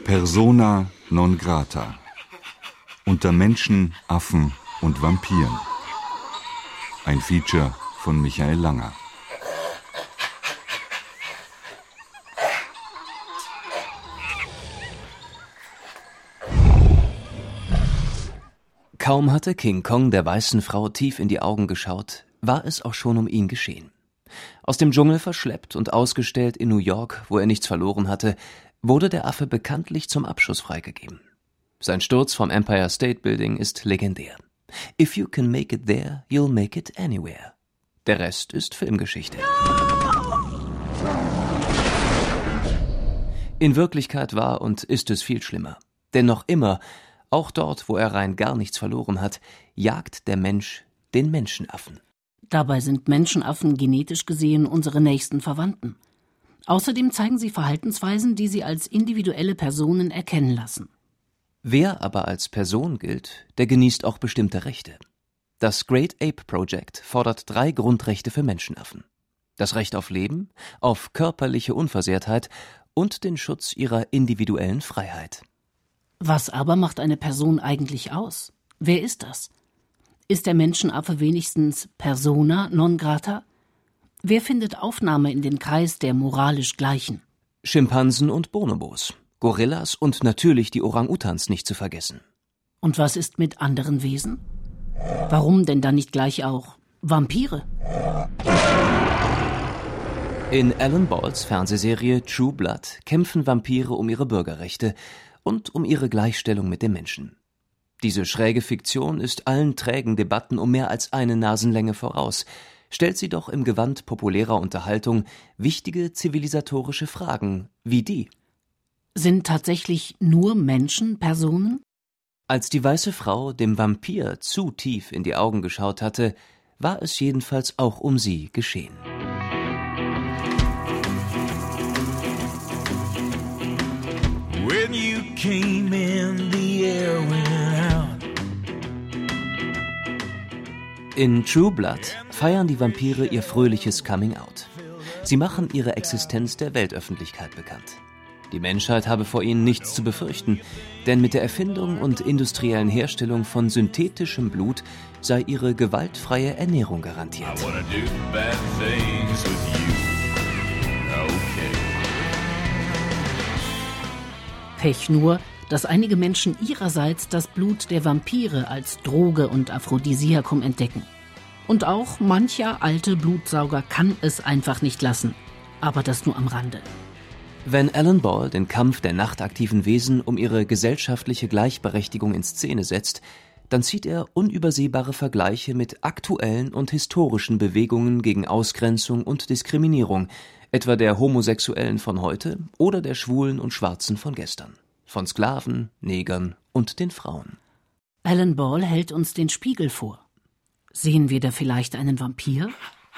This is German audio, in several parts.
Persona non grata. Unter Menschen, Affen und Vampiren. Ein Feature von Michael Langer. Kaum hatte King Kong der weißen Frau tief in die Augen geschaut, war es auch schon um ihn geschehen. Aus dem Dschungel verschleppt und ausgestellt in New York, wo er nichts verloren hatte, wurde der Affe bekanntlich zum Abschuss freigegeben. Sein Sturz vom Empire State Building ist legendär. If you can make it there, you'll make it anywhere. Der Rest ist Filmgeschichte. In Wirklichkeit war und ist es viel schlimmer. Denn noch immer, auch dort, wo er rein gar nichts verloren hat, jagt der Mensch den Menschenaffen. Dabei sind Menschenaffen genetisch gesehen unsere nächsten Verwandten. Außerdem zeigen sie Verhaltensweisen, die sie als individuelle Personen erkennen lassen. Wer aber als Person gilt, der genießt auch bestimmte Rechte. Das Great Ape Project fordert 3 Grundrechte für Menschenaffen. Das Recht auf Leben, auf körperliche Unversehrtheit und den Schutz ihrer individuellen Freiheit. Was aber macht eine Person eigentlich aus? Wer ist das? Ist der Menschenaffe wenigstens Persona non grata? Wer findet Aufnahme in den Kreis der moralisch Gleichen? Schimpansen und Bonobos, Gorillas und natürlich die Orang-Utans nicht zu vergessen. Und was ist mit anderen Wesen? Warum denn dann nicht gleich auch Vampire? In Alan Balls Fernsehserie True Blood kämpfen Vampire um ihre Bürgerrechte und um ihre Gleichstellung mit dem Menschen. Diese schräge Fiktion ist allen trägen Debatten um mehr als eine Nasenlänge voraus, stellt sie doch im Gewand populärer Unterhaltung wichtige zivilisatorische Fragen wie die. Sind tatsächlich nur Menschen Personen? Als die weiße Frau dem Vampir zu tief in die Augen geschaut hatte, war es jedenfalls auch um sie geschehen. When you came in, the air went out. In True Blood feiern die Vampire ihr fröhliches Coming-out. Sie machen ihre Existenz der Weltöffentlichkeit bekannt. Die Menschheit habe vor ihnen nichts zu befürchten, denn mit der Erfindung und industriellen Herstellung von synthetischem Blut sei ihre gewaltfreie Ernährung garantiert. Pech nur, dass einige Menschen ihrerseits das Blut der Vampire als Droge und Aphrodisiakum entdecken. Und auch mancher alte Blutsauger kann es einfach nicht lassen. Aber das nur am Rande. Wenn Alan Ball den Kampf der nachtaktiven Wesen um ihre gesellschaftliche Gleichberechtigung in Szene setzt, dann zieht er unübersehbare Vergleiche mit aktuellen und historischen Bewegungen gegen Ausgrenzung und Diskriminierung, etwa der Homosexuellen von heute oder der Schwulen und Schwarzen von gestern. Von Sklaven, Negern und den Frauen. Alan Ball hält uns den Spiegel vor. Sehen wir da vielleicht einen Vampir?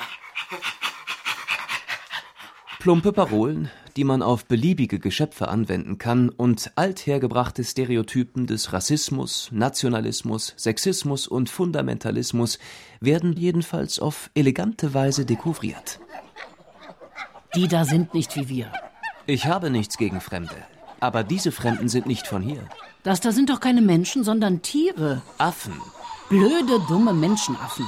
Plumpe Parolen, die man auf beliebige Geschöpfe anwenden kann und althergebrachte Stereotypen des Rassismus, Nationalismus, Sexismus und Fundamentalismus werden jedenfalls auf elegante Weise dekouvriert. Die da sind nicht wie wir. Ich habe nichts gegen Fremde, aber diese Fremden sind nicht von hier. Das da sind doch keine Menschen, sondern Tiere. Affen. Blöde, dumme Menschenaffen.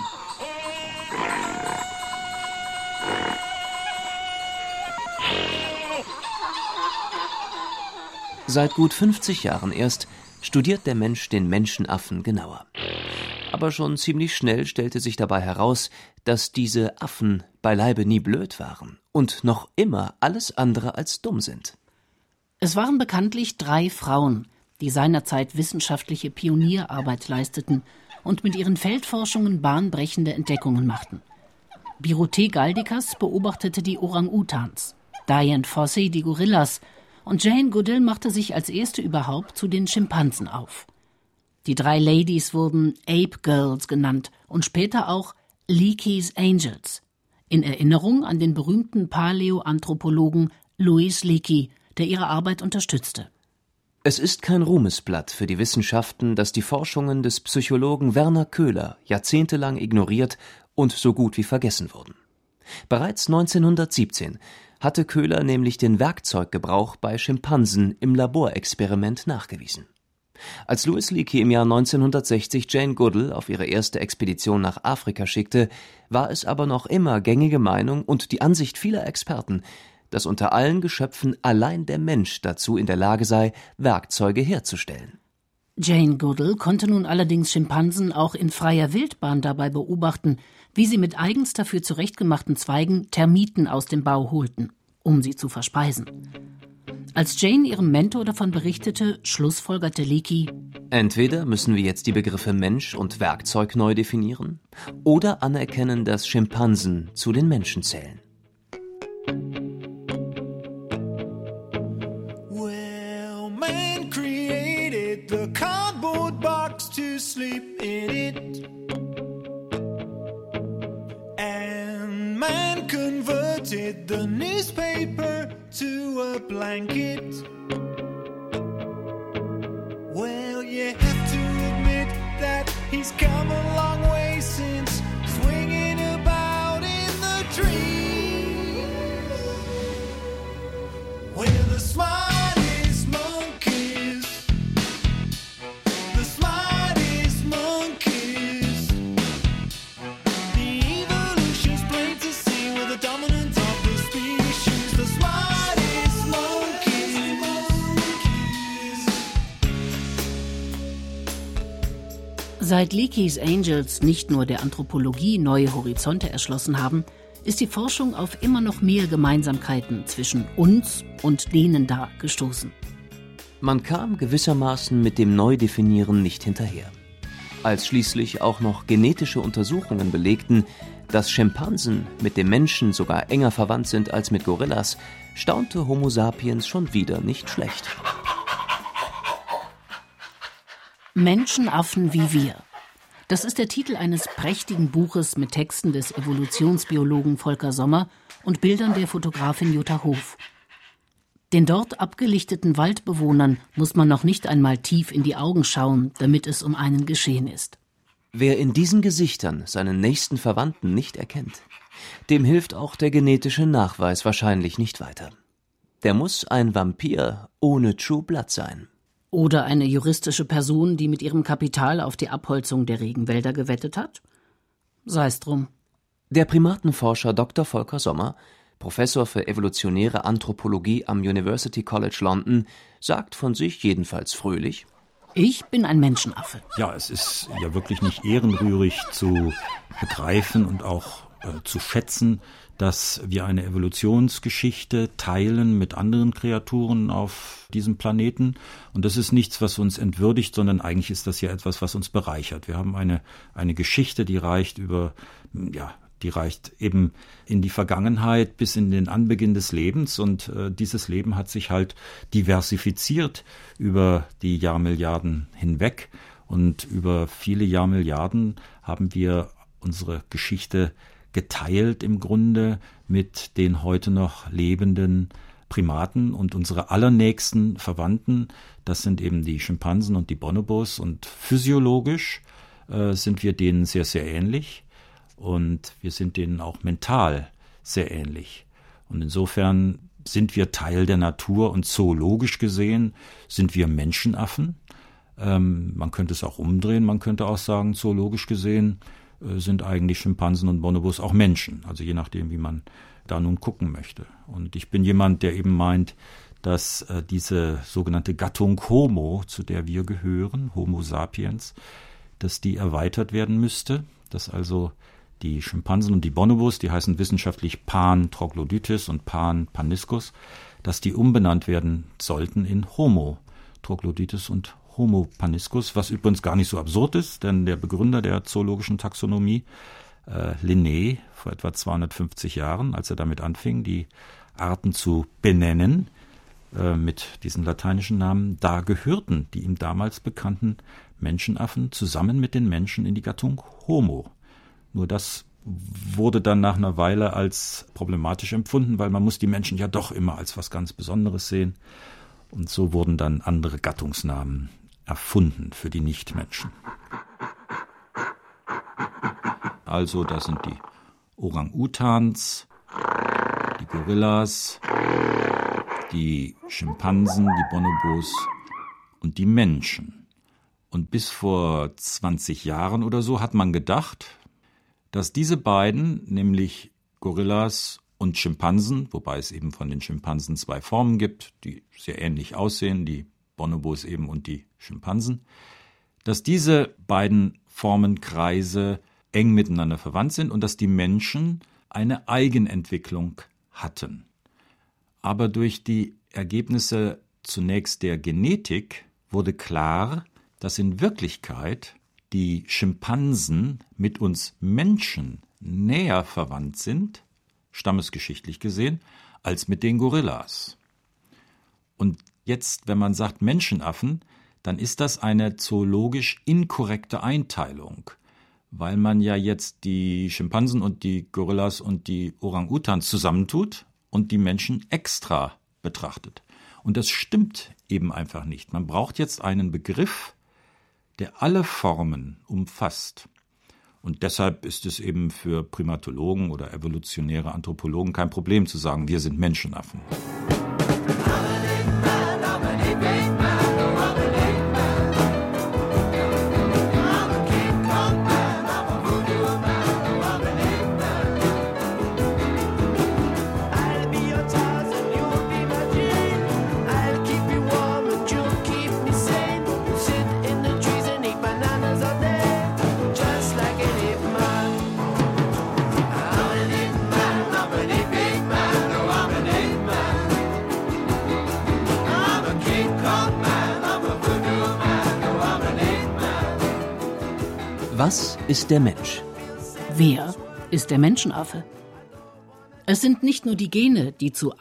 Seit gut 50 Jahren erst studiert der Mensch den Menschenaffen genauer. Aber schon ziemlich schnell stellte sich dabei heraus, dass diese Affen beileibe nie blöd waren und noch immer alles andere als dumm sind. Es waren bekanntlich 3 Frauen, die seinerzeit wissenschaftliche Pionierarbeit leisteten und mit ihren Feldforschungen bahnbrechende Entdeckungen machten. Birute Galdikas beobachtete die Orang-Utans, Dian Fossey die Gorillas und Jane Goodall machte sich als erste überhaupt zu den Schimpansen auf. Die 3 Ladies wurden Ape Girls genannt und später auch Leakey's Angels, in Erinnerung an den berühmten Paläoanthropologen Louis Leakey, der ihre Arbeit unterstützte. Es ist kein Ruhmesblatt für die Wissenschaften, dass die Forschungen des Psychologen Werner Köhler jahrzehntelang ignoriert und so gut wie vergessen wurden. Bereits 1917 hatte Köhler nämlich den Werkzeuggebrauch bei Schimpansen im Laborexperiment nachgewiesen. Als Louis Leakey im Jahr 1960 Jane Goodall auf ihre erste Expedition nach Afrika schickte, war es aber noch immer gängige Meinung und die Ansicht vieler Experten, dass unter allen Geschöpfen allein der Mensch dazu in der Lage sei, Werkzeuge herzustellen. Jane Goodall konnte nun allerdings Schimpansen auch in freier Wildbahn dabei beobachten, wie sie mit eigens dafür zurechtgemachten Zweigen Termiten aus dem Bau holten, um sie zu verspeisen. Als Jane ihrem Mentor davon berichtete, schlussfolgerte Leakey: Entweder müssen wir jetzt die Begriffe Mensch und Werkzeug neu definieren oder anerkennen, dass Schimpansen zu den Menschen zählen. Well, man created the cardboard box to sleep in it. And man converted the newspaper to a blanket. Well, you have to admit that he's come a long way since swinging about in the trees. We're the smartest monkeys. The smartest monkeys. The evolution's plain to see, we're the dominant of the species. The smartest monkeys. Seit Leakeys Angels nicht nur der Anthropologie neue Horizonte erschlossen haben, ist die Forschung auf immer noch mehr Gemeinsamkeiten zwischen uns und denen da gestoßen. Man kam gewissermaßen mit dem Neudefinieren nicht hinterher. Als schließlich auch noch genetische Untersuchungen belegten, dass Schimpansen mit dem Menschen sogar enger verwandt sind als mit Gorillas, staunte Homo sapiens schon wieder nicht schlecht. Menschenaffen wie wir. Das ist der Titel eines prächtigen Buches mit Texten des Evolutionsbiologen Volker Sommer und Bildern der Fotografin Jutta Hof. Den dort abgelichteten Waldbewohnern muss man noch nicht einmal tief in die Augen schauen, damit es um einen geschehen ist. Wer in diesen Gesichtern seinen nächsten Verwandten nicht erkennt, dem hilft auch der genetische Nachweis wahrscheinlich nicht weiter. Der muss ein Vampir ohne True Blood sein. Oder eine juristische Person, die mit ihrem Kapital auf die Abholzung der Regenwälder gewettet hat? Sei's drum. Der Primatenforscher Dr. Volker Sommer, Professor für evolutionäre Anthropologie am University College London, sagt von sich jedenfalls fröhlich: Ich bin ein Menschenaffe. Ja, es ist ja wirklich nicht ehrenrührig zu begreifen und auch zu schätzen, dass wir eine Evolutionsgeschichte teilen mit anderen Kreaturen auf diesem Planeten. Und das ist nichts, was uns entwürdigt, sondern eigentlich ist das ja etwas, was uns bereichert. Wir haben eine Geschichte, die reicht die reicht eben in die Vergangenheit bis in den Anbeginn des Lebens. Und dieses Leben hat sich halt diversifiziert über die Jahrmilliarden hinweg. Und über viele Jahrmilliarden haben wir unsere Geschichte geteilt im Grunde mit den heute noch lebenden Primaten und unsere allernächsten Verwandten. Das sind eben die Schimpansen und die Bonobos. Und physiologisch sind wir denen sehr, sehr ähnlich. Und wir sind denen auch mental sehr ähnlich. Und insofern sind wir Teil der Natur und zoologisch gesehen sind wir Menschenaffen. Man könnte es auch umdrehen, man könnte auch sagen, zoologisch gesehen sind eigentlich Schimpansen und Bonobos auch Menschen. Also je nachdem, wie man da nun gucken möchte. Und ich bin jemand, der eben meint, dass diese sogenannte Gattung Homo, zu der wir gehören, Homo sapiens, dass die erweitert werden müsste, dass also die Schimpansen und die Bonobos, die heißen wissenschaftlich Pan Troglodytes und Pan Paniscus, dass die umbenannt werden sollten in Homo Troglodytes und Homo paniscus, was übrigens gar nicht so absurd ist, denn der Begründer der zoologischen Taxonomie, Linné, vor etwa 250 Jahren, als er damit anfing, die Arten zu benennen, mit diesen lateinischen Namen, da gehörten die ihm damals bekannten Menschenaffen zusammen mit den Menschen in die Gattung Homo. Nur das wurde dann nach einer Weile als problematisch empfunden, weil man muss die Menschen ja doch immer als was ganz Besonderes sehen. Und so wurden dann andere Gattungsnamen erfunden für die Nichtmenschen. Also da sind die Orang-Utans, die Gorillas, die Schimpansen, die Bonobos und die Menschen. Und bis vor 20 Jahren oder so hat man gedacht, dass diese beiden, nämlich Gorillas und Schimpansen, wobei es eben von den Schimpansen 2 Formen gibt, die sehr ähnlich aussehen, die Bonobos eben und die Schimpansen, dass diese beiden Formenkreise eng miteinander verwandt sind und dass die Menschen eine Eigenentwicklung hatten. Aber durch die Ergebnisse zunächst der Genetik wurde klar, dass in Wirklichkeit die Schimpansen mit uns Menschen näher verwandt sind, stammesgeschichtlich gesehen, als mit den Gorillas. Und jetzt, wenn man sagt Menschenaffen, dann ist das eine zoologisch inkorrekte Einteilung, weil man ja jetzt die Schimpansen und die Gorillas und die Orang-Utans zusammentut und die Menschen extra betrachtet. Und das stimmt eben einfach nicht. Man braucht jetzt einen Begriff, der alle Formen umfasst. Und deshalb ist es eben für Primatologen oder evolutionäre Anthropologen kein Problem zu sagen, wir sind Menschenaffen. Was ist der Mensch? Wer ist der Menschenaffe? Es sind nicht nur die Gene, die zu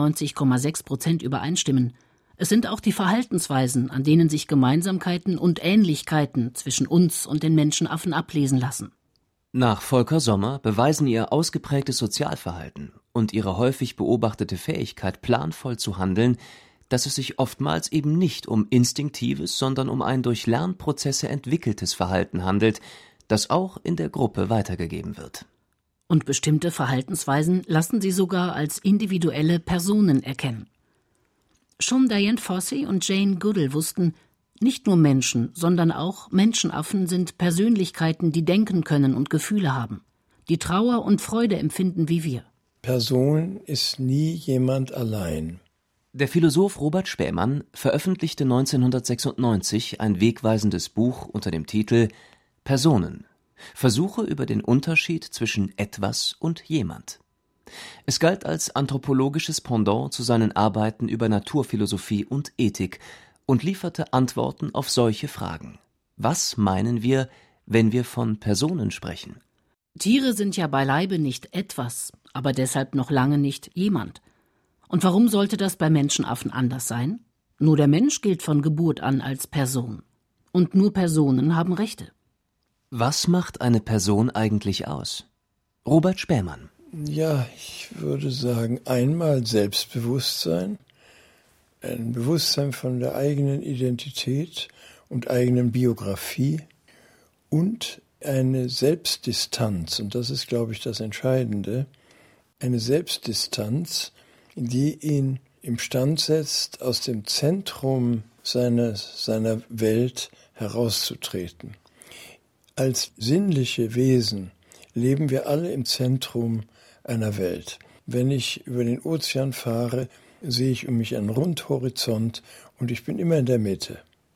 98,6% übereinstimmen. Es sind auch die Verhaltensweisen, an denen sich Gemeinsamkeiten und Ähnlichkeiten zwischen uns und den Menschenaffen ablesen lassen. Nach Volker Sommer beweisen ihr ausgeprägtes Sozialverhalten und ihre häufig beobachtete Fähigkeit, planvoll zu handeln, dass es sich oftmals eben nicht um instinktives, sondern um ein durch Lernprozesse entwickeltes Verhalten handelt, das auch in der Gruppe weitergegeben wird. Und bestimmte Verhaltensweisen lassen sie sogar als individuelle Personen erkennen. Schon Dian Fossey und Jane Goodall wussten, nicht nur Menschen, sondern auch Menschenaffen sind Persönlichkeiten, die denken können und Gefühle haben, die Trauer und Freude empfinden wie wir. Person ist nie jemand allein. Der Philosoph Robert Spähmann veröffentlichte 1996 ein wegweisendes Buch unter dem Titel »Personen – Versuche über den Unterschied zwischen etwas und jemand«. Es galt als anthropologisches Pendant zu seinen Arbeiten über Naturphilosophie und Ethik und lieferte Antworten auf solche Fragen. Was meinen wir, wenn wir von Personen sprechen? Tiere sind ja beileibe nicht etwas, aber deshalb noch lange nicht jemand. Und warum sollte das bei Menschenaffen anders sein? Nur der Mensch gilt von Geburt an als Person. Und nur Personen haben Rechte. Was macht eine Person eigentlich aus? Robert Spähmann. Ja, ich würde sagen, einmal Selbstbewusstsein, ein Bewusstsein von der eigenen Identität und eigenen Biografie und eine Selbstdistanz, und das ist, glaube ich, das Entscheidende, eine Selbstdistanz, die ihn imstand setzt, aus dem Zentrum seiner Welt herauszutreten. Als sinnliche Wesen leben wir alle im Zentrum einer Welt. Wenn ich über den Ozean fahre, sehe ich um mich einen Rundhorizont und ich bin immer in der Mitte.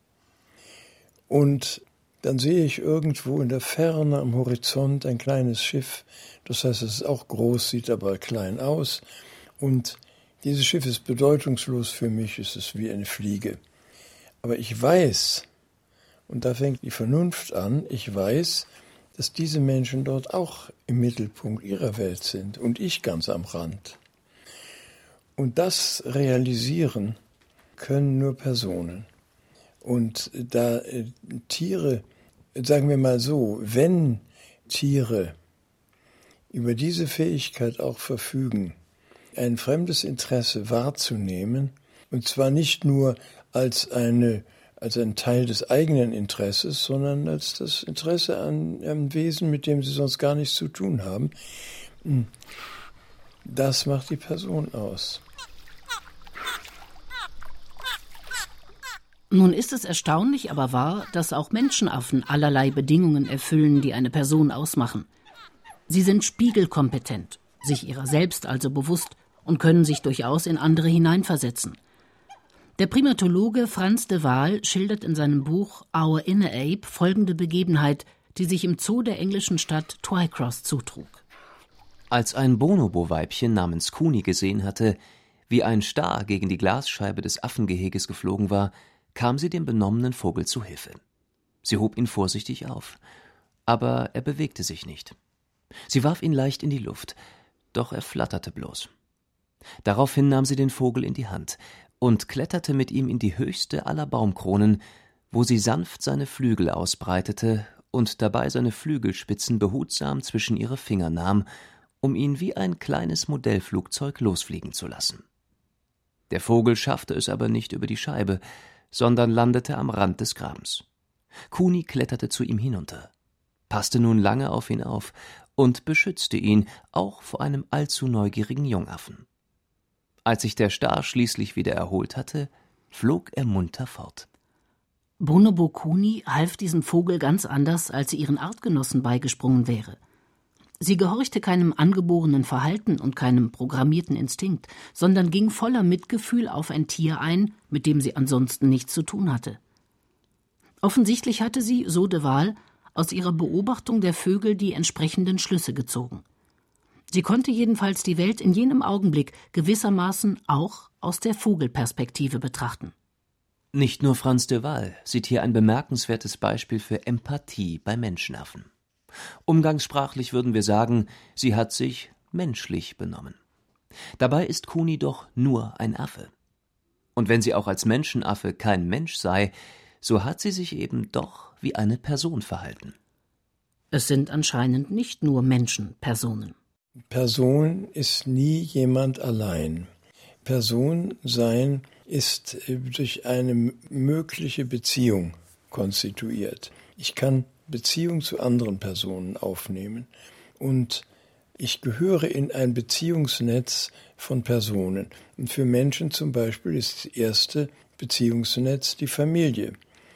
Und dann sehe ich irgendwo in der Ferne am Horizont ein kleines Schiff. Das heißt, es ist auch groß, sieht aber klein aus. Und dieses Schiff ist bedeutungslos für mich, es ist wie eine Fliege. Aber ich weiß, und da fängt die Vernunft an, ich weiß, dass diese Menschen dort auch im Mittelpunkt ihrer Welt sind und ich ganz am Rand. Und das realisieren können nur Personen. Und da Tiere, sagen wir mal so, wenn Tiere über diese Fähigkeit auch verfügen, ein fremdes Interesse wahrzunehmen, und zwar nicht nur als ein Teil des eigenen Interesses, sondern als das Interesse an einem Wesen, mit dem sie sonst gar nichts zu tun haben, Das macht die Person aus. Nun ist es erstaunlich, aber wahr, dass auch Menschenaffen allerlei Bedingungen erfüllen, die eine Person ausmachen. Sie sind spiegelkompetent, sich ihrer selbst also bewusst und können sich durchaus in andere hineinversetzen. Der Primatologe Frans de Waal schildert in seinem Buch Our Inner Ape folgende Begebenheit, die sich im Zoo der englischen Stadt Twycross zutrug. Als ein Bonobo-Weibchen namens Kuni gesehen hatte, wie ein Star gegen die Glasscheibe des Affengeheges geflogen war, kam sie dem benommenen Vogel zu Hilfe. Sie hob ihn vorsichtig auf, aber er bewegte sich nicht. Sie warf ihn leicht in die Luft, doch er flatterte bloß. Daraufhin nahm sie den Vogel in die Hand und kletterte mit ihm in die höchste aller Baumkronen, wo sie sanft seine Flügel ausbreitete und dabei seine Flügelspitzen behutsam zwischen ihre Finger nahm, um ihn wie ein kleines Modellflugzeug losfliegen zu lassen. Der Vogel schaffte es aber nicht über die Scheibe, sondern landete am Rand des Grabens. Kuni kletterte zu ihm hinunter, passte nun lange auf ihn auf und beschützte ihn auch vor einem allzu neugierigen Jungaffen. Als sich der Star schließlich wieder erholt hatte, flog er munter fort. Bonobo Kuni half diesem Vogel ganz anders, als sie ihren Artgenossen beigesprungen wäre. Sie gehorchte keinem angeborenen Verhalten und keinem programmierten Instinkt, sondern ging voller Mitgefühl auf ein Tier ein, mit dem sie ansonsten nichts zu tun hatte. Offensichtlich hatte sie, so de Waal, aus ihrer Beobachtung der Vögel die entsprechenden Schlüsse gezogen. Sie konnte jedenfalls die Welt in jenem Augenblick gewissermaßen auch aus der Vogelperspektive betrachten. Nicht nur Frans de Waal sieht hier ein bemerkenswertes Beispiel für Empathie bei Menschenaffen. Umgangssprachlich würden wir sagen, sie hat sich menschlich benommen. Dabei ist Kuni doch nur ein Affe. Und wenn sie auch als Menschenaffe kein Mensch sei, so hat sie sich eben doch wie eine Person verhalten. Es sind anscheinend nicht nur Menschenpersonen. Person ist nie jemand allein. Person sein ist durch eine mögliche Beziehung konstituiert. Ich kann Beziehung zu anderen Personen aufnehmen und ich gehöre in ein Beziehungsnetz von Personen. Und für Menschen zum Beispiel ist das erste Beziehungsnetz die Familie.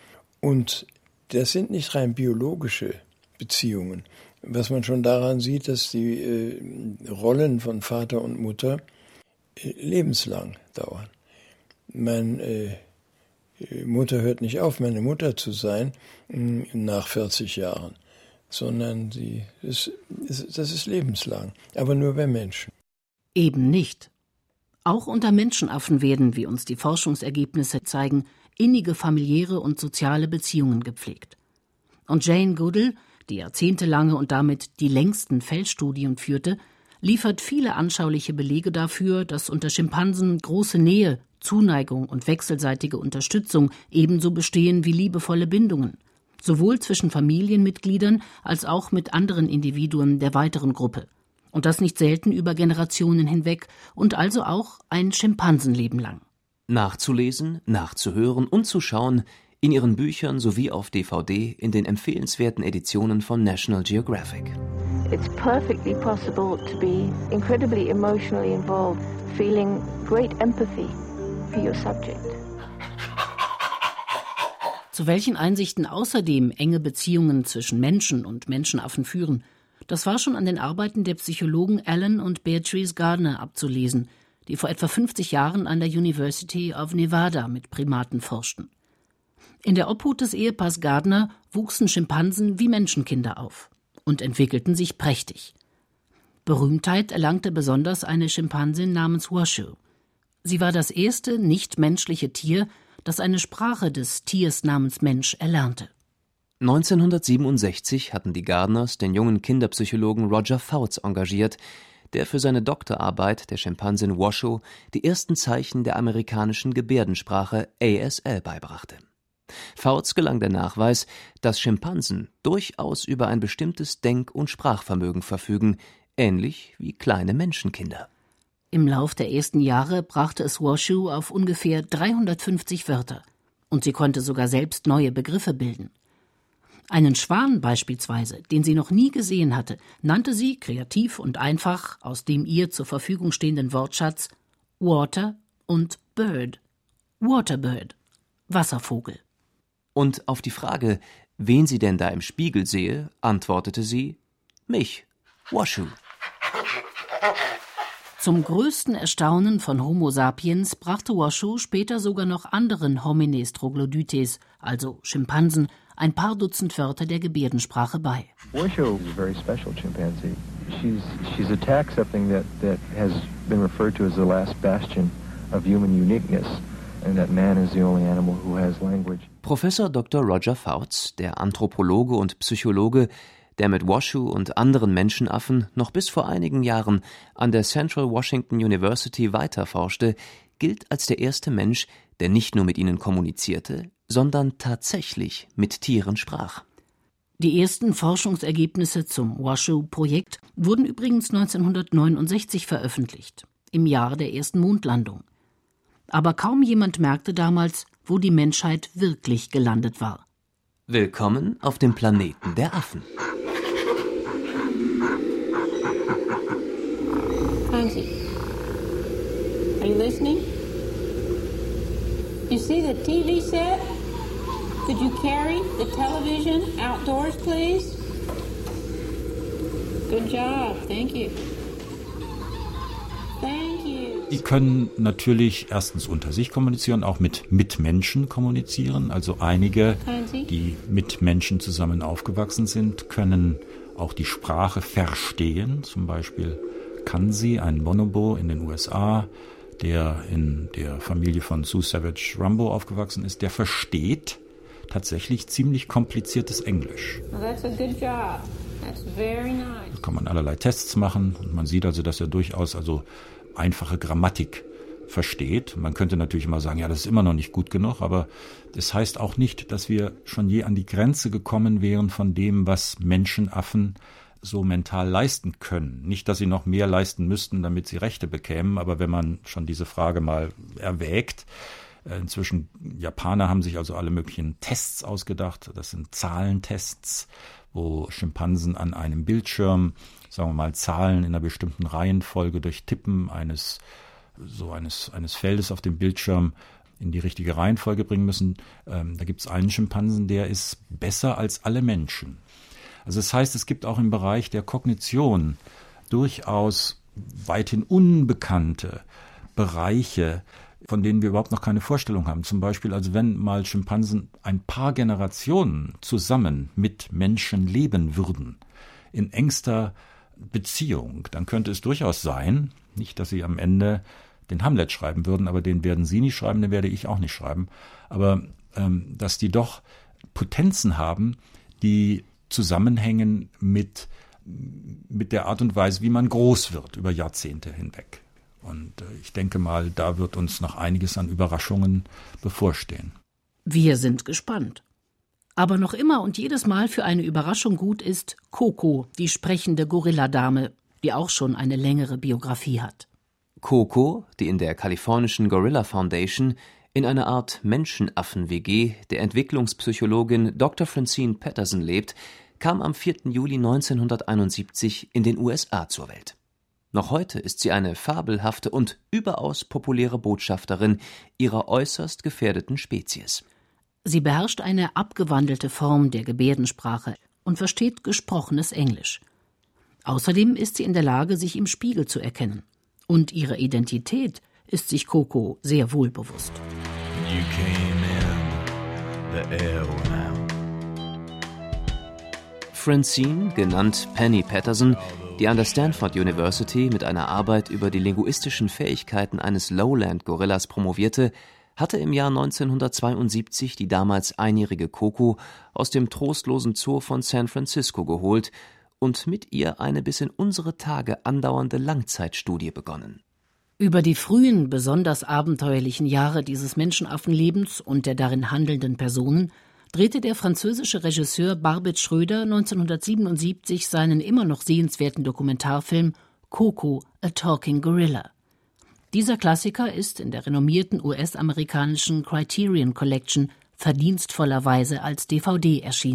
Und das sind nicht rein biologische Beziehungen. Was man schon daran sieht, dass die Rollen von Vater und Mutter lebenslang dauern. Meine Mutter hört nicht auf, meine Mutter zu sein nach 40 Jahren, sondern das ist lebenslang, aber nur bei Menschen. Eben nicht. Auch unter Menschenaffen werden, wie uns die Forschungsergebnisse zeigen, innige familiäre und soziale Beziehungen gepflegt. Und Jane Goodall, die jahrzehntelange und damit die längsten Feldstudien führte, liefert viele anschauliche Belege dafür, dass unter Schimpansen große Nähe, Zuneigung und wechselseitige Unterstützung ebenso bestehen wie liebevolle Bindungen, sowohl zwischen Familienmitgliedern als auch mit anderen Individuen der weiteren Gruppe. Und das nicht selten über Generationen hinweg und also auch ein Schimpansenleben lang. Nachzulesen, nachzuhören und zu schauen in ihren Büchern sowie auf DVD in den empfehlenswerten Editionen von National Geographic. It's perfectly possible to be incredibly emotionally involved, feeling great empathy for your subject. Zu welchen Einsichten außerdem enge Beziehungen zwischen Menschen und Menschenaffen führen, das war schon an den Arbeiten der Psychologen Alan und Beatrice Gardner abzulesen, die vor etwa 50 Jahren an der University of Nevada mit Primaten forschten. In der Obhut des Ehepaars Gardner wuchsen Schimpansen wie Menschenkinder auf und entwickelten sich prächtig. Berühmtheit erlangte besonders eine Schimpansin namens Washoe. Sie war das erste nichtmenschliche Tier, das eine Sprache des Tiers namens Mensch erlernte. 1967 hatten die Gardners den jungen Kinderpsychologen Roger Fouts engagiert, der für seine Doktorarbeit der Schimpansin Washoe die ersten Zeichen der amerikanischen Gebärdensprache ASL beibrachte. Fouts gelang der Nachweis, dass Schimpansen durchaus über ein bestimmtes Denk- und Sprachvermögen verfügen, ähnlich wie kleine Menschenkinder. Im Lauf der ersten Jahre brachte es Washoe auf ungefähr 350 Wörter und sie konnte sogar selbst neue Begriffe bilden. Einen Schwan beispielsweise, den sie noch nie gesehen hatte, nannte sie, kreativ und einfach, aus dem ihr zur Verfügung stehenden Wortschatz, Water und Bird. Waterbird, Wasservogel. Und auf die Frage, wen sie denn da im Spiegel sehe, antwortete sie, mich, Washoe. Zum größten Erstaunen von Homo sapiens brachte Washoe später sogar noch anderen Homines Troglodytes, also Schimpansen, ein paar Dutzend Wörter der Gebärdensprache bei. Washoe is a very special chimpanzee. She's attacked something that has been referred to as the last bastion of human uniqueness, and that man is the only animal who has language. Professor Dr. Roger Fouts, der Anthropologe und Psychologe, der mit Washoe und anderen Menschenaffen noch bis vor einigen Jahren an der Central Washington University weiterforschte, gilt als der erste Mensch, der nicht nur mit ihnen kommunizierte, sondern tatsächlich mit Tieren sprach. Die ersten Forschungsergebnisse zum Washoe-Projekt wurden übrigens 1969 veröffentlicht, im Jahr der ersten Mondlandung. Aber kaum jemand merkte damals, wo die Menschheit wirklich gelandet war. Willkommen auf dem Planeten der Affen. Hansi, are you listening? You see the TV set? Could you carry the television outdoors, please? Good job. Thank you. Thank you. Die können natürlich erstens unter sich kommunizieren, auch mit Mitmenschen kommunizieren. Also einige, die mit Menschen zusammen aufgewachsen sind, können auch die Sprache verstehen. Zum Beispiel Kanzi, ein Bonobo in den USA, der in der Familie von Sue Savage Rumbaugh aufgewachsen ist, der versteht tatsächlich ziemlich kompliziertes Englisch. Well, that's a good job. That's very nice. Da kann man allerlei Tests machen und man sieht also, dass er durchaus also einfache Grammatik versteht. Man könnte natürlich mal sagen, ja, das ist immer noch nicht gut genug, aber das heißt auch nicht, dass wir schon je an die Grenze gekommen wären von dem, was Menschenaffen so mental leisten können. Nicht, dass sie noch mehr leisten müssten, damit sie Rechte bekämen, aber wenn man schon diese Frage mal erwägt, inzwischen, Japaner haben sich also alle möglichen Tests ausgedacht. Das sind Zahlentests, wo Schimpansen an einem Bildschirm, sagen wir mal, Zahlen in einer bestimmten Reihenfolge durch Tippen eines Feldes auf dem Bildschirm in die richtige Reihenfolge bringen müssen. Da gibt es einen Schimpansen, der ist besser als alle Menschen. Also das heißt, es gibt auch im Bereich der Kognition durchaus weithin unbekannte Bereiche, von denen wir überhaupt noch keine Vorstellung haben. Zum Beispiel, also wenn mal Schimpansen ein paar Generationen zusammen mit Menschen leben würden, in engster Beziehung, dann könnte es durchaus sein, nicht, dass sie am Ende den Hamlet schreiben würden, aber den werden sie nicht schreiben, den werde ich auch nicht schreiben, aber dass die doch Potenzen haben, die zusammenhängen mit der Art und Weise, wie man groß wird über Jahrzehnte hinweg. Und ich denke mal, da wird uns noch einiges an Überraschungen bevorstehen. Wir sind gespannt. Aber noch immer und jedes Mal für eine Überraschung gut ist Coco, die sprechende Gorilladame, die auch schon eine längere Biografie hat. Coco, die in der kalifornischen Gorilla Foundation in einer Art Menschenaffen-WG der Entwicklungspsychologin Dr. Francine Patterson lebt, kam am 4. Juli 1971 in den USA zur Welt. Noch heute ist sie eine fabelhafte und überaus populäre Botschafterin ihrer äußerst gefährdeten Spezies. Sie beherrscht eine abgewandelte Form der Gebärdensprache und versteht gesprochenes Englisch. Außerdem ist sie in der Lage, sich im Spiegel zu erkennen. Und ihre Identität ist sich Coco sehr wohl bewusst. You came in, the air went out. Francine, genannt Penny Patterson, die an der Stanford University mit einer Arbeit über die linguistischen Fähigkeiten eines Lowland-Gorillas promovierte, hatte im Jahr 1972 die damals einjährige Coco aus dem trostlosen Zoo von San Francisco geholt und mit ihr eine bis in unsere Tage andauernde Langzeitstudie begonnen. Über die frühen, besonders abenteuerlichen Jahre dieses Menschenaffenlebens und der darin handelnden Personen drehte der französische Regisseur Barbet Schröder 1977 seinen immer noch sehenswerten Dokumentarfilm Coco, a Talking Gorilla. Dieser Klassiker ist in der renommierten US-amerikanischen Criterion Collection verdienstvollerweise als DVD erschienen.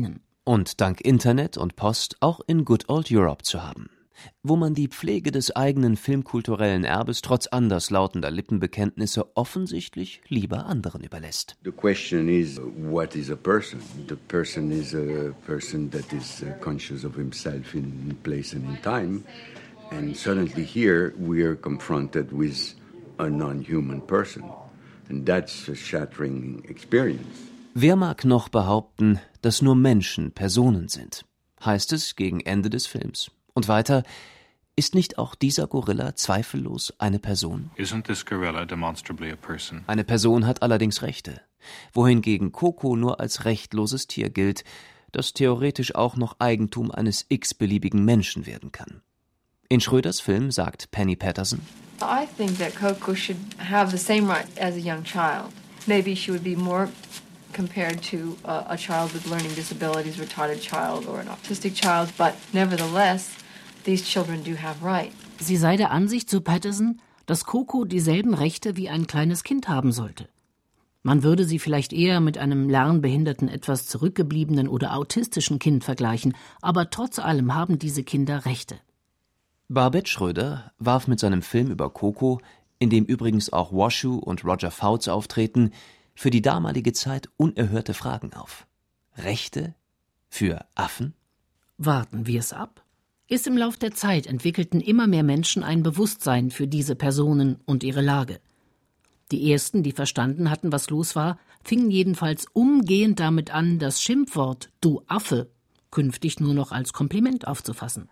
und dank Internet und Post auch in Good Old Europe zu haben, wo man die Pflege des eigenen filmkulturellen Erbes trotz anderslautender Lippenbekenntnisse offensichtlich lieber anderen überlässt. The question is, what is a person? The person is a person that is conscious of himself in place and in time. And suddenly here we are confronted with a non-human person. And that's a shattering experience. Wer mag noch behaupten, dass nur Menschen Personen sind? Heißt es gegen Ende des Films. Und weiter, ist nicht auch dieser Gorilla zweifellos eine Person? Isn't this gorilla demonstrably a person? Eine Person hat allerdings Rechte, wohingegen Coco nur als rechtloses Tier gilt, das theoretisch auch noch Eigentum eines x-beliebigen Menschen werden kann. In Schröders Film sagt Penny Patterson: I think that Coco should have the same right as a young child. Maybe she would be more compared to a child with learning disabilities, retarded child or an autistic child, but nevertheless, these children do have rights. Sie sei der Ansicht, zu Patterson, dass Coco dieselben Rechte wie ein kleines Kind haben sollte. Man würde sie vielleicht eher mit einem lernbehinderten, etwas zurückgebliebenen oder autistischen Kind vergleichen, aber trotz allem haben diese Kinder Rechte. Barbet Schröder warf mit seinem Film über Coco, in dem übrigens auch Washoe und Roger Fouts auftreten, für die damalige Zeit unerhörte Fragen auf. Rechte für Affen? Warten wir es ab. Erst im Lauf der Zeit entwickelten immer mehr Menschen ein Bewusstsein für diese Personen und ihre Lage. Die ersten, die verstanden hatten, was los war, fingen jedenfalls umgehend damit an, das Schimpfwort »Du Affe« künftig nur noch als Kompliment aufzufassen.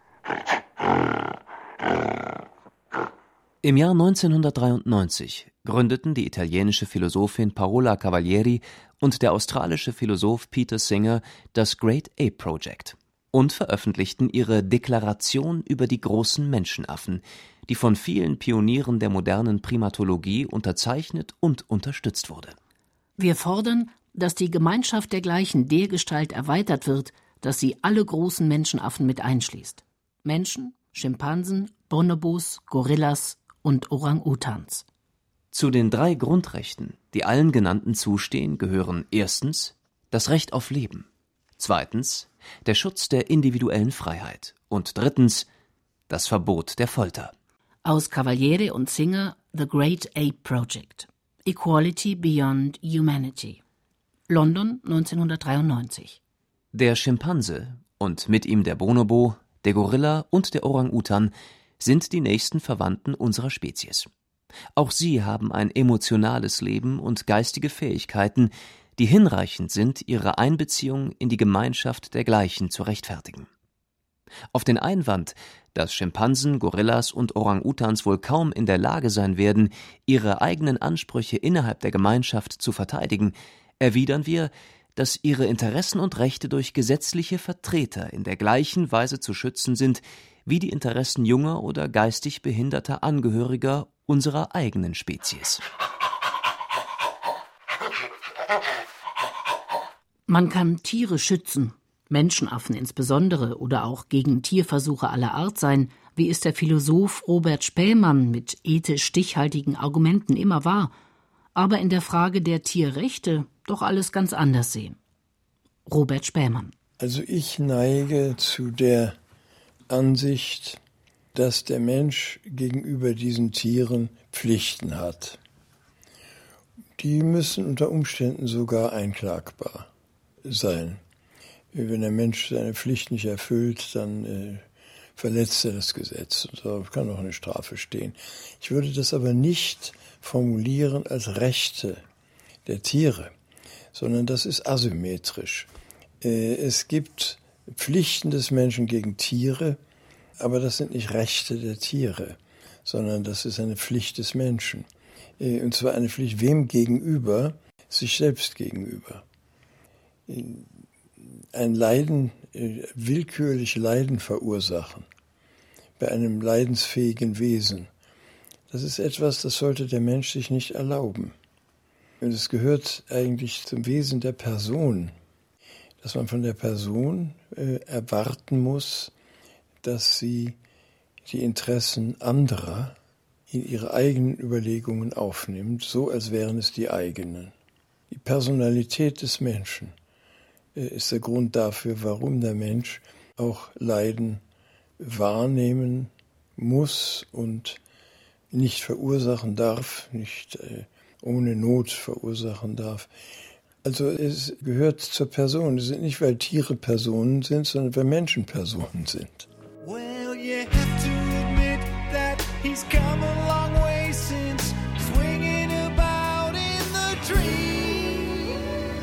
Im Jahr 1993 gründeten die italienische Philosophin Paola Cavalieri und der australische Philosoph Peter Singer das Great Ape Project und veröffentlichten ihre Deklaration über die großen Menschenaffen, die von vielen Pionieren der modernen Primatologie unterzeichnet und unterstützt wurde. Wir fordern, dass die Gemeinschaft dergleichen dergestalt erweitert wird, dass sie alle großen Menschenaffen mit einschließt. Menschen, Schimpansen, Bonobos, Gorillas und Orang-Utans. Zu den 3 Grundrechten, die allen Genannten zustehen, gehören erstens das Recht auf Leben, zweitens der Schutz der individuellen Freiheit und drittens das Verbot der Folter. Aus Cavalieri und Singer The Great Ape Project. Equality Beyond Humanity. London 1993. Der Schimpanse und mit ihm der Bonobo, der Gorilla und der Orang-Utan sind die nächsten Verwandten unserer Spezies. Auch sie haben ein emotionales Leben und geistige Fähigkeiten, die hinreichend sind, ihre Einbeziehung in die Gemeinschaft der Gleichen zu rechtfertigen. Auf den Einwand, dass Schimpansen, Gorillas und Orang-Utans wohl kaum in der Lage sein werden, ihre eigenen Ansprüche innerhalb der Gemeinschaft zu verteidigen, erwidern wir, dass ihre Interessen und Rechte durch gesetzliche Vertreter in der gleichen Weise zu schützen sind, wie die Interessen junger oder geistig behinderter Angehöriger unserer eigenen Spezies. Man kann Tiere schützen, Menschenaffen insbesondere, oder auch gegen Tierversuche aller Art sein, wie es der Philosoph Robert Spähmann mit ethisch stichhaltigen Argumenten immer war, aber in der Frage der Tierrechte doch alles ganz anders sehen. Robert Spähmann. Also ich neige zu der Ansicht, dass der Mensch gegenüber diesen Tieren Pflichten hat. Die müssen unter Umständen sogar einklagbar sein. Wenn der Mensch seine Pflicht nicht erfüllt, dann verletzt er das Gesetz. Und da kann auch eine Strafe stehen. Ich würde das aber nicht formulieren als Rechte der Tiere, sondern das ist asymmetrisch. Es gibt Pflichten des Menschen gegen Tiere, aber das sind nicht Rechte der Tiere, sondern das ist eine Pflicht des Menschen. Und zwar eine Pflicht wem gegenüber? Sich selbst gegenüber. Ein Leiden, willkürlich Leiden verursachen bei einem leidensfähigen Wesen, das ist etwas, das sollte der Mensch sich nicht erlauben. Und es gehört eigentlich zum Wesen der Person, dass man von der Person erwarten muss, dass sie die Interessen anderer in ihre eigenen Überlegungen aufnimmt, so als wären es die eigenen. Die Personalität des Menschen ist der Grund dafür, warum der Mensch auch Leiden wahrnehmen muss und nicht verursachen darf, nicht ohne Not verursachen darf. Also es gehört zur Person. Es sind nicht, weil Tiere Personen sind, sondern weil Menschen Personen sind. Well, you have to admit that he's come a long way since swinging about in the trees.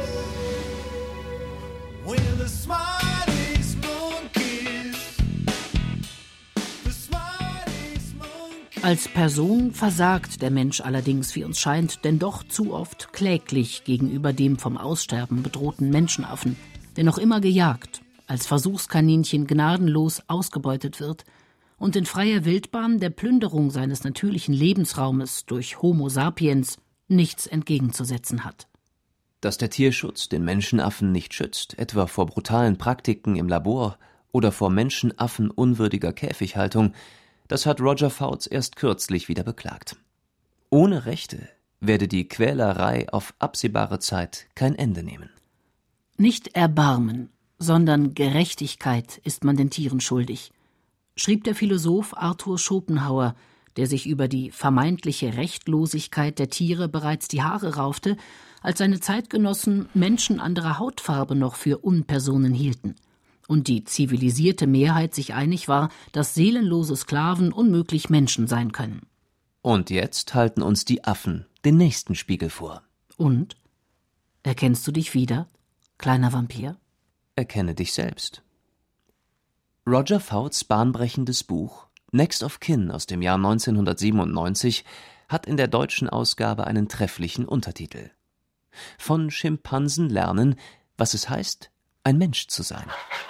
We're the smartest monkeys. The smartest monkeys. Als Person versagt der Mensch allerdings, wie uns scheint, denn doch zu oft kläglich gegenüber dem vom Aussterben bedrohten Menschenaffen, der noch immer gejagt, als Versuchskaninchen gnadenlos ausgebeutet wird und in freier Wildbahn der Plünderung seines natürlichen Lebensraumes durch Homo sapiens nichts entgegenzusetzen hat. Dass der Tierschutz den Menschenaffen nicht schützt, etwa vor brutalen Praktiken im Labor oder vor menschenaffenunwürdiger Käfighaltung, das hat Roger Fouts erst kürzlich wieder beklagt. Ohne Rechte werde die Quälerei auf absehbare Zeit kein Ende nehmen. Nicht Erbarmen, sondern Gerechtigkeit ist man den Tieren schuldig, schrieb der Philosoph Arthur Schopenhauer, der sich über die vermeintliche Rechtlosigkeit der Tiere bereits die Haare raufte, als seine Zeitgenossen Menschen anderer Hautfarbe noch für Unpersonen hielten und die zivilisierte Mehrheit sich einig war, dass seelenlose Sklaven unmöglich Menschen sein können. Und jetzt halten uns die Affen den nächsten Spiegel vor. Und? Erkennst du dich wieder, kleiner Vampir? Erkenne dich selbst. Roger Fouts bahnbrechendes Buch Next of Kin aus dem Jahr 1997 hat in der deutschen Ausgabe einen trefflichen Untertitel. Von Schimpansen lernen, was es heißt, ein Mensch zu sein.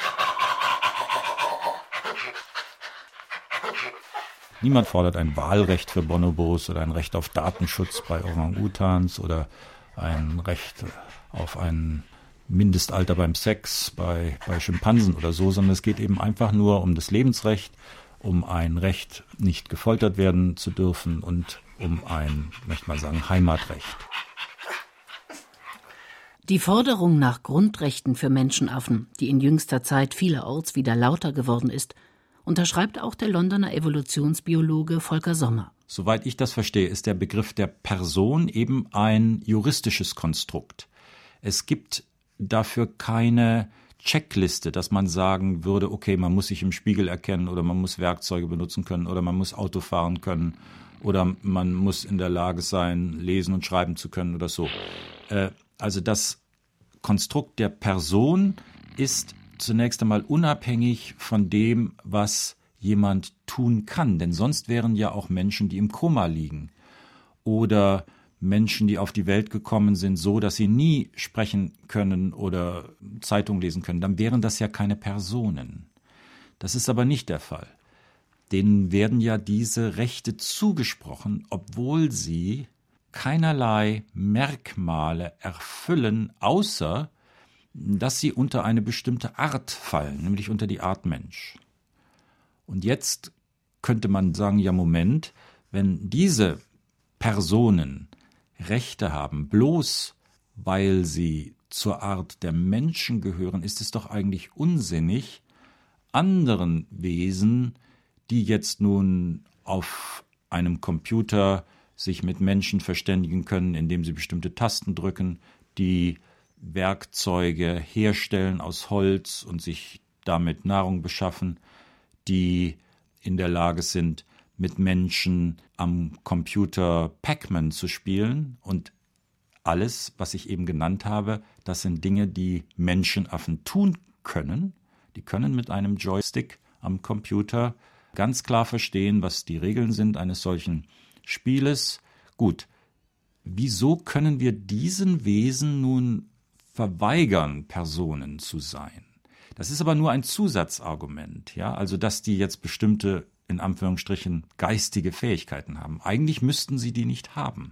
Niemand fordert ein Wahlrecht für Bonobos oder ein Recht auf Datenschutz bei Orang-Utans oder ein Recht auf ein Mindestalter beim Sex bei Schimpansen oder so, sondern es geht eben einfach nur um das Lebensrecht, um ein Recht, nicht gefoltert werden zu dürfen und um ein, möchte man sagen, Heimatrecht. Die Forderung nach Grundrechten für Menschenaffen, die in jüngster Zeit vielerorts wieder lauter geworden ist, unterschreibt auch der Londoner Evolutionsbiologe Volker Sommer. Soweit ich das verstehe, ist der Begriff der Person eben ein juristisches Konstrukt. Es gibt dafür keine Checkliste, dass man sagen würde, okay, man muss sich im Spiegel erkennen oder man muss Werkzeuge benutzen können oder man muss Auto fahren können oder man muss in der Lage sein, lesen und schreiben zu können oder so. Also das Konstrukt der Person ist zunächst einmal unabhängig von dem, was jemand tun kann. Denn sonst wären ja auch Menschen, die im Koma liegen oder Menschen, die auf die Welt gekommen sind, so, dass sie nie sprechen können oder Zeitung lesen können. Dann wären das ja keine Personen. Das ist aber nicht der Fall. Denen werden ja diese Rechte zugesprochen, obwohl sie keinerlei Merkmale erfüllen, außer dass sie unter eine bestimmte Art fallen, nämlich unter die Art Mensch. Und jetzt könnte man sagen, ja Moment, wenn diese Personen Rechte haben, bloß weil sie zur Art der Menschen gehören, ist es doch eigentlich unsinnig, anderen Wesen, die jetzt nun auf einem Computer sich mit Menschen verständigen können, indem sie bestimmte Tasten drücken, die Werkzeuge herstellen aus Holz und sich damit Nahrung beschaffen, die in der Lage sind, mit Menschen am Computer Pac-Man zu spielen. Und alles, was ich eben genannt habe, das sind Dinge, die Menschenaffen tun können. Die können mit einem Joystick am Computer ganz klar verstehen, was die Regeln sind eines solchen Spieles. Gut, wieso können wir diesen Wesen nun verweigern, Personen zu sein? Das ist aber nur ein Zusatzargument, ja, also dass die jetzt bestimmte, in Anführungsstrichen, geistige Fähigkeiten haben. Eigentlich müssten sie die nicht haben.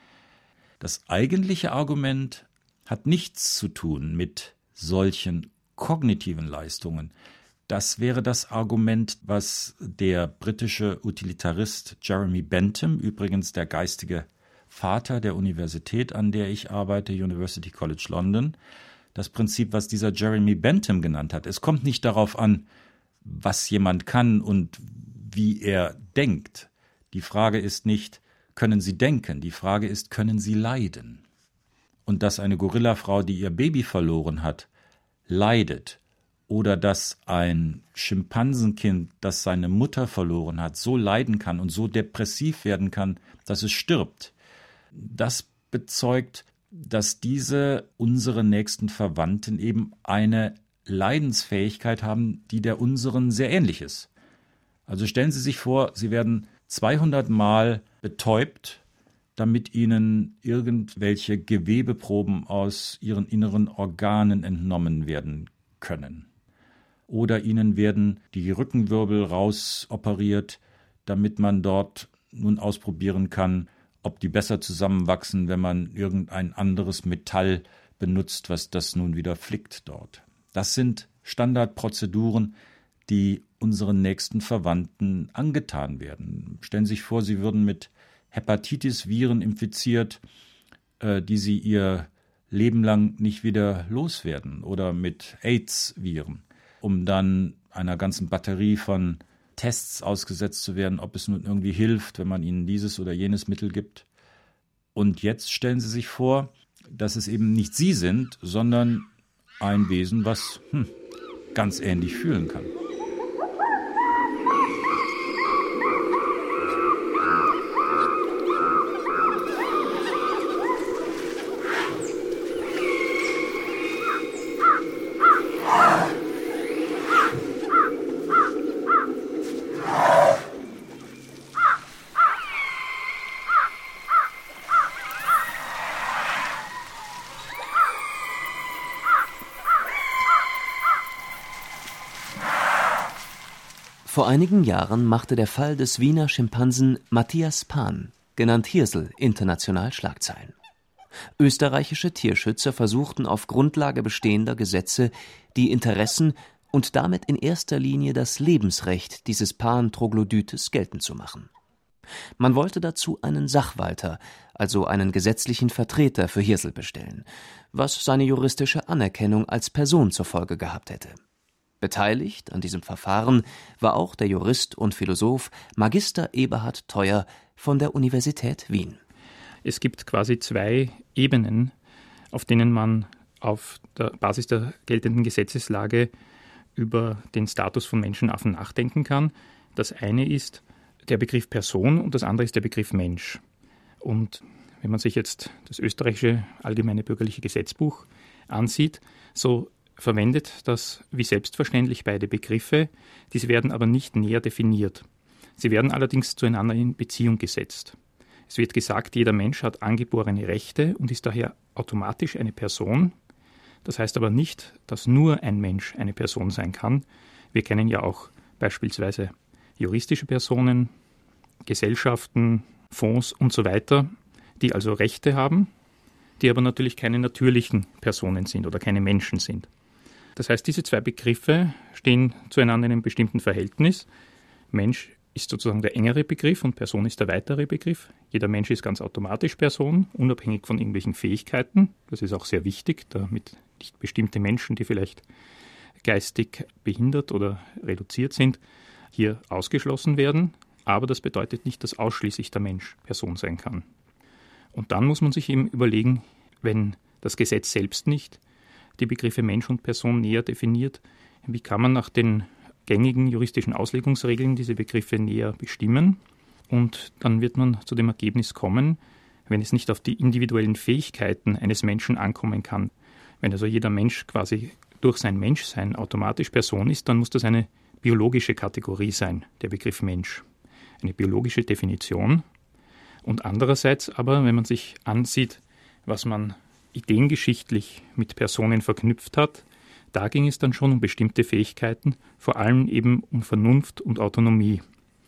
Das eigentliche Argument hat nichts zu tun mit solchen kognitiven Leistungen. Das wäre das Argument, was der britische Utilitarist Jeremy Bentham, übrigens der geistige Vater der Universität, an der ich arbeite, University College London, das Prinzip, was dieser Jeremy Bentham genannt hat. Es kommt nicht darauf an, was jemand kann und wie er denkt. Die Frage ist nicht, können Sie denken? Die Frage ist, können Sie leiden? Und dass eine Gorillafrau, die ihr Baby verloren hat, leidet, oder dass ein Schimpansenkind, das seine Mutter verloren hat, so leiden kann und so depressiv werden kann, dass es stirbt, das bezeugt, dass diese unsere nächsten Verwandten eben eine Leidensfähigkeit haben, die der unseren sehr ähnlich ist. Also stellen Sie sich vor, Sie werden 200 Mal betäubt, damit Ihnen irgendwelche Gewebeproben aus Ihren inneren Organen entnommen werden können. Oder Ihnen werden die Rückenwirbel rausoperiert, damit man dort nun ausprobieren kann, ob die besser zusammenwachsen, wenn man irgendein anderes Metall benutzt, was das nun wieder flickt dort. Das sind Standardprozeduren, die unseren nächsten Verwandten angetan werden. Stellen Sie sich vor, Sie würden mit Hepatitis-Viren infiziert, die Sie Ihr Leben lang nicht wieder loswerden, oder mit AIDS-Viren, um dann einer ganzen Batterie von Tests ausgesetzt zu werden, ob es nun irgendwie hilft, wenn man ihnen dieses oder jenes Mittel gibt. Und jetzt stellen Sie sich vor, dass es eben nicht Sie sind, sondern ein Wesen, was ganz ähnlich fühlen kann. Vor einigen Jahren machte der Fall des Wiener Schimpansen Matthias Pan, genannt Hirsel, international Schlagzeilen. Österreichische Tierschützer versuchten auf Grundlage bestehender Gesetze die Interessen und damit in erster Linie das Lebensrecht dieses Pan-Troglodytes geltend zu machen. Man wollte dazu einen Sachwalter, also einen gesetzlichen Vertreter für Hirsel bestellen, was seine juristische Anerkennung als Person zur Folge gehabt hätte. Beteiligt an diesem Verfahren war auch der Jurist und Philosoph Magister Eberhard Theuer von der Universität Wien. Es gibt quasi zwei Ebenen, auf denen man auf der Basis der geltenden Gesetzeslage über den Status von Menschenaffen nachdenken kann. Das eine ist der Begriff Person und das andere ist der Begriff Mensch. Und wenn man sich jetzt das österreichische Allgemeine Bürgerliche Gesetzbuch ansieht, so verwendet das wie selbstverständlich beide Begriffe, diese werden aber nicht näher definiert. Sie werden allerdings zueinander in Beziehung gesetzt. Es wird gesagt, jeder Mensch hat angeborene Rechte und ist daher automatisch eine Person. Das heißt aber nicht, dass nur ein Mensch eine Person sein kann. Wir kennen ja auch beispielsweise juristische Personen, Gesellschaften, Fonds und so weiter, die also Rechte haben, die aber natürlich keine natürlichen Personen sind oder keine Menschen sind. Das heißt, diese zwei Begriffe stehen zueinander in einem bestimmten Verhältnis. Mensch ist sozusagen der engere Begriff und Person ist der weitere Begriff. Jeder Mensch ist ganz automatisch Person, unabhängig von irgendwelchen Fähigkeiten. Das ist auch sehr wichtig, damit nicht bestimmte Menschen, die vielleicht geistig behindert oder reduziert sind, hier ausgeschlossen werden. Aber das bedeutet nicht, dass ausschließlich der Mensch Person sein kann. Und dann muss man sich eben überlegen, wenn das Gesetz selbst nicht die Begriffe Mensch und Person näher definiert, wie kann man nach den gängigen juristischen Auslegungsregeln diese Begriffe näher bestimmen? Und dann wird man zu dem Ergebnis kommen, wenn es nicht auf die individuellen Fähigkeiten eines Menschen ankommen kann, wenn also jeder Mensch quasi durch sein Menschsein automatisch Person ist, dann muss das eine biologische Kategorie sein, der Begriff Mensch. Eine biologische Definition. Und andererseits aber, wenn man sich ansieht, was man ideengeschichtlich mit Personen verknüpft hat, da ging es dann schon um bestimmte Fähigkeiten, vor allem eben um Vernunft und Autonomie.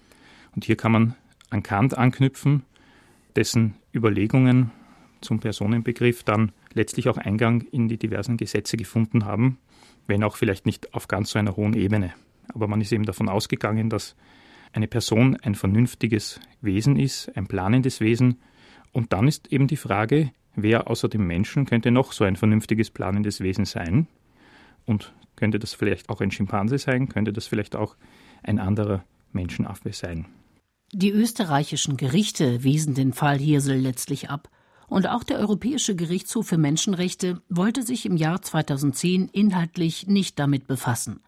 Und hier kann man an Kant anknüpfen, dessen Überlegungen zum Personenbegriff dann letztlich auch Eingang in die diversen Gesetze gefunden haben, wenn auch vielleicht nicht auf ganz so einer hohen Ebene. Aber man ist eben davon ausgegangen, dass eine Person ein vernünftiges Wesen ist, ein planendes Wesen. Und dann ist eben die Frage, wer außer dem Menschen könnte noch so ein vernünftiges, planendes Wesen sein? Und könnte das vielleicht auch ein Schimpanse sein? Könnte das vielleicht auch ein anderer Menschenaffe sein? Die österreichischen Gerichte wiesen den Fall Hirsel letztlich ab. Und auch der Europäische Gerichtshof für Menschenrechte wollte sich im Jahr 2010 inhaltlich nicht damit befassen.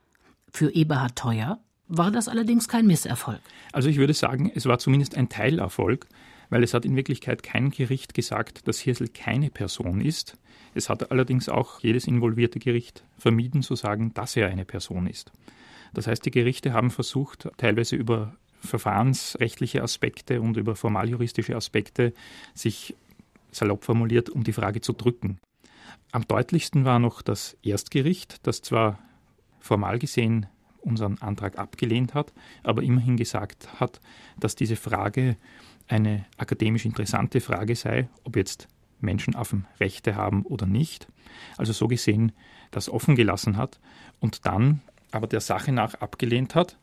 Für Eberhard Theuer war das allerdings kein Misserfolg. Also ich würde sagen, es war zumindest ein Teilerfolg, weil es hat in Wirklichkeit kein Gericht gesagt, dass Hirsel keine Person ist. Es hat allerdings auch jedes involvierte Gericht vermieden zu sagen, dass er eine Person ist. Das heißt, die Gerichte haben versucht, teilweise über verfahrensrechtliche Aspekte und über formaljuristische Aspekte sich salopp formuliert, um die Frage zu drücken. Am deutlichsten war noch das Erstgericht, das zwar formal gesehen unseren Antrag abgelehnt hat, aber immerhin gesagt hat, dass diese Frage eine akademisch interessante Frage sei, ob jetzt Menschenaffen Rechte haben oder nicht. Also so gesehen das offen gelassen hat und dann aber der Sache nach abgelehnt hat.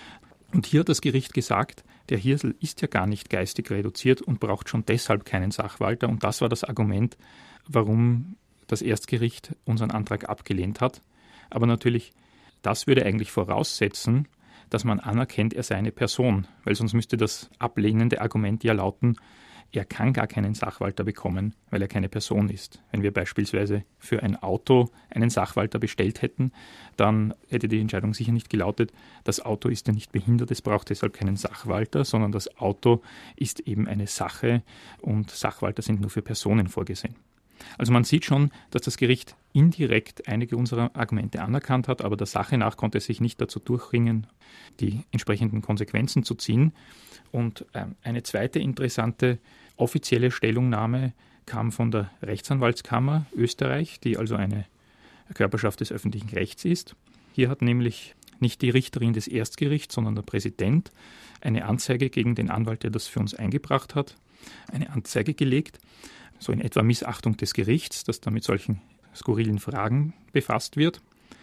Und hier hat das Gericht gesagt, der Hirsel ist ja gar nicht geistig reduziert und braucht schon deshalb keinen Sachwalter. Und das war das Argument, warum das Erstgericht unseren Antrag abgelehnt hat. Aber natürlich, das würde eigentlich voraussetzen, dass man anerkennt, er sei eine Person. Weil sonst müsste das ablehnende Argument ja lauten, er kann gar keinen Sachwalter bekommen, weil er keine Person ist. Wenn wir beispielsweise für ein Auto einen Sachwalter bestellt hätten, dann hätte die Entscheidung sicher nicht gelautet, das Auto ist ja nicht behindert, es braucht deshalb keinen Sachwalter, sondern das Auto ist eben eine Sache und Sachwalter sind nur für Personen vorgesehen. Also man sieht schon, dass das Gericht indirekt einige unserer Argumente anerkannt hat, aber der Sache nach konnte es sich nicht dazu durchringen, die entsprechenden Konsequenzen zu ziehen. Und eine zweite interessante offizielle Stellungnahme kam von der Rechtsanwaltskammer Österreich, die also eine Körperschaft des öffentlichen Rechts ist. Hier hat nämlich nicht die Richterin des Erstgerichts, sondern der Präsident eine Anzeige gegen den Anwalt, der das für uns eingebracht hat, eine Anzeige gelegt, so in etwa Missachtung des Gerichts, das da mit solchen skurrilen Fragen befasst wird.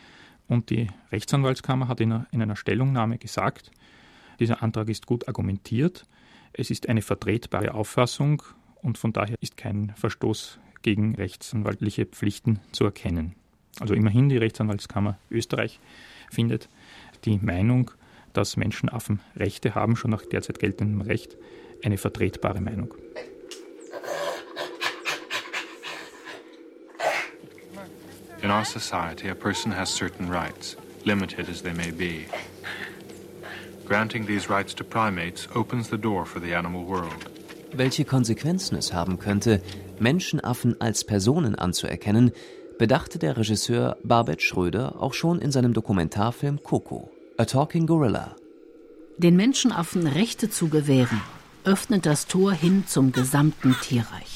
Und die Rechtsanwaltskammer hat in einer Stellungnahme gesagt, dieser Antrag ist gut argumentiert, es ist eine vertretbare Auffassung und von daher ist kein Verstoß gegen rechtsanwaltliche Pflichten zu erkennen. Also immerhin die Rechtsanwaltskammer Österreich findet die Meinung, dass Menschenaffen Rechte haben, schon nach derzeit geltendem Recht, eine vertretbare Meinung. In our society, a person has certain rights, limited as they may be. Granting these rights to primates opens the door for the animal world. Welche Konsequenzen es haben könnte, Menschenaffen als Personen anzuerkennen, bedachte der Regisseur Barbet Schröder auch schon in seinem Dokumentarfilm Coco, A Talking Gorilla. Den Menschenaffen Rechte zu gewähren, öffnet das Tor hin zum gesamten Tierreich.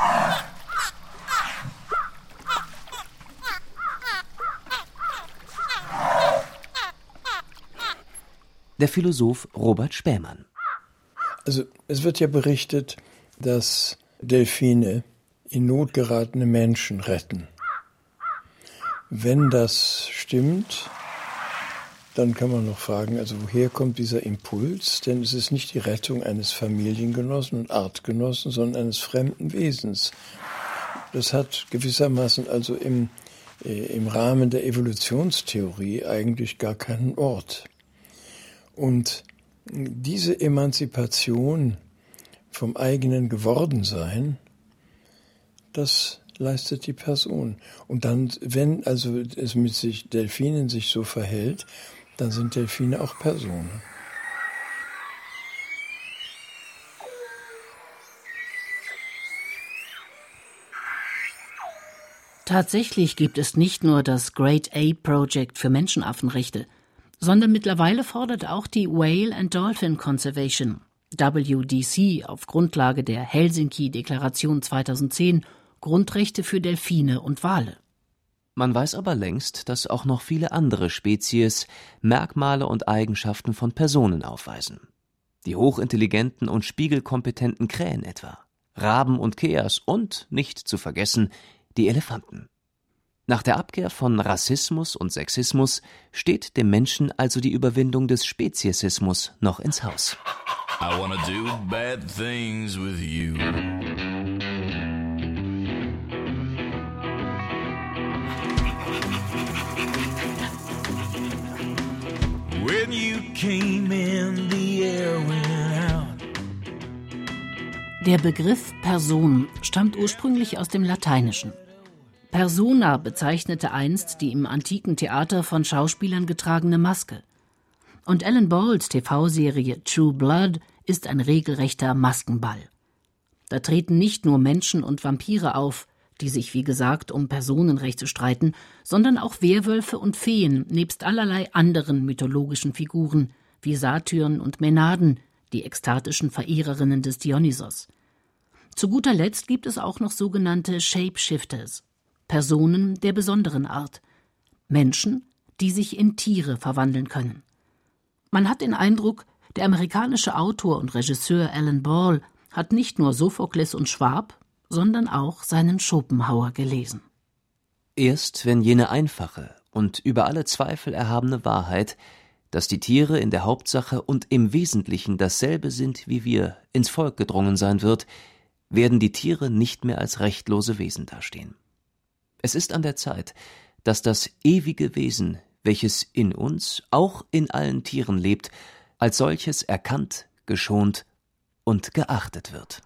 Der Philosoph Robert Spähmann. Also es wird ja berichtet, dass Delfine in Not geratene Menschen retten. Wenn das stimmt, dann kann man noch fragen, also woher kommt dieser Impuls? Denn es ist nicht die Rettung eines Familiengenossen und Artgenossen, sondern eines fremden Wesens. Das hat gewissermaßen also im Rahmen der Evolutionstheorie eigentlich gar keinen Ort. Und diese Emanzipation vom eigenen Gewordensein, das leistet die Person. Und dann, wenn also es mit Delfinen sich so verhält, dann sind Delfine auch Personen. Tatsächlich gibt es nicht nur das Great Ape Project für Menschenaffenrechte, sondern mittlerweile fordert auch die Whale and Dolphin Conservation, WDC, auf Grundlage der Helsinki-Deklaration 2010 Grundrechte für Delfine und Wale. Man weiß aber längst, dass auch noch viele andere Spezies Merkmale und Eigenschaften von Personen aufweisen. Die hochintelligenten und spiegelkompetenten Krähen etwa, Raben und Keas und, nicht zu vergessen, die Elefanten. Nach der Abkehr von Rassismus und Sexismus steht dem Menschen also die Überwindung des Speziesismus noch ins Haus. I wanna do bad things with you. Der Begriff Person stammt ursprünglich aus dem Lateinischen. Persona bezeichnete einst die im antiken Theater von Schauspielern getragene Maske. Und Alan Balls TV-Serie True Blood ist ein regelrechter Maskenball. Da treten nicht nur Menschen und Vampire auf, die sich, wie gesagt, um Personenrechte streiten, sondern auch Werwölfe und Feen nebst allerlei anderen mythologischen Figuren, wie Satyren und Mänaden, die ekstatischen Verehrerinnen des Dionysos. Zu guter Letzt gibt es auch noch sogenannte Shapeshifters, Personen der besonderen Art, Menschen, die sich in Tiere verwandeln können. Man hat den Eindruck, der amerikanische Autor und Regisseur Alan Ball hat nicht nur Sophokles und Schwab, sondern auch seinen Schopenhauer gelesen. Erst wenn jene einfache und über alle Zweifel erhabene Wahrheit, dass die Tiere in der Hauptsache und im Wesentlichen dasselbe sind wie wir, ins Volk gedrungen sein wird, werden die Tiere nicht mehr als rechtlose Wesen dastehen. Es ist an der Zeit, dass das ewige Wesen, welches in uns, auch in allen Tieren lebt, als solches erkannt, geschont und geachtet wird.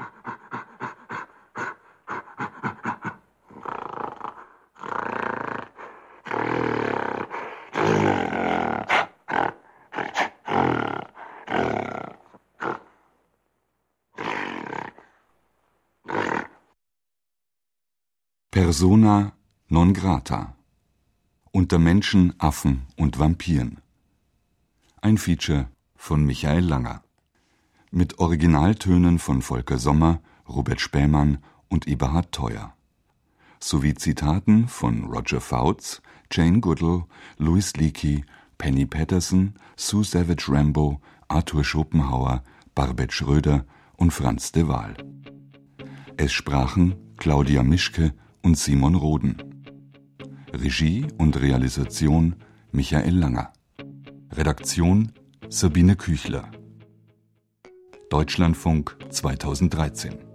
Persona non grata. Unter Menschen, Affen und Vampiren. Ein Feature von Michael Langer. Mit Originaltönen von Volker Sommer, Robert Spähmann und Eberhard Theuer. Sowie Zitaten von Roger Fouts, Jane Goodall, Louis Leakey, Penny Patterson, Sue Savage Rambo, Arthur Schopenhauer, Barbet Schröder und Franz de Waal. Es sprachen Claudia Mischke und Simon Roden. Regie und Realisation Michael Langer. Redaktion Sabine Küchler. Deutschlandfunk 2013.